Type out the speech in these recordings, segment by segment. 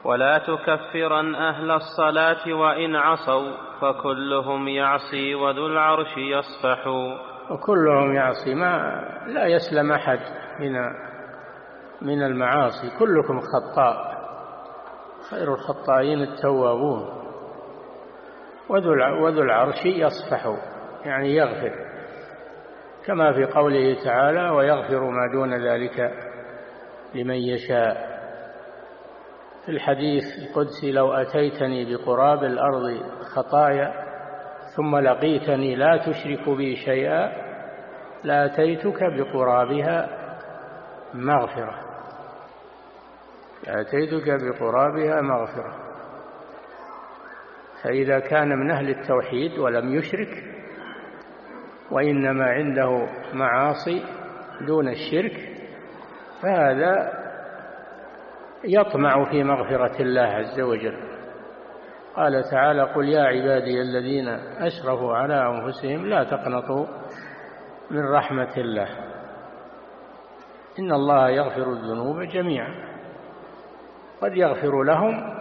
ولا تكفرن أهل الصلاة وإن عصوا فكلهم يعصي وذو العرش يصفح. وكلهم يعصي، لا يسلم أحد من المعاصي، كلكم خطاء، خير الخطائين التوابون. وذو العرش يصفح، يعني يغفر، كما في قوله تعالى: ويغفر ما دون ذلك لمن يشاء. في الحديث القدسي: لو أتيتني بقراب الأرض خطايا ثم لقيتني لا تشرك بي شيئا لأتيتك بقرابها مغفرة. لأتيتك بقرابها مغفرة. فإذا كان من أهل التوحيد ولم يشرك وإنما عنده معاصي دون الشرك، فهذا يطمع في مغفرة الله عز وجل. قال تعالى: قل يا عبادي الذين أسرفوا على أنفسهم لا تقنطوا من رحمة الله إن الله يغفر الذنوب جميعا. قد يغفر لهم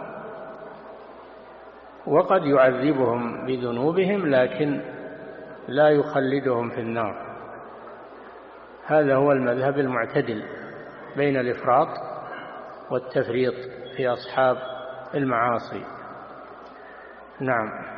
وقد يعذبهم بذنوبهم، لكن لا يخلدهم في النار. هذا هو المذهب المعتدل بين الإفراط والتفريط في أصحاب المعاصي. نعم.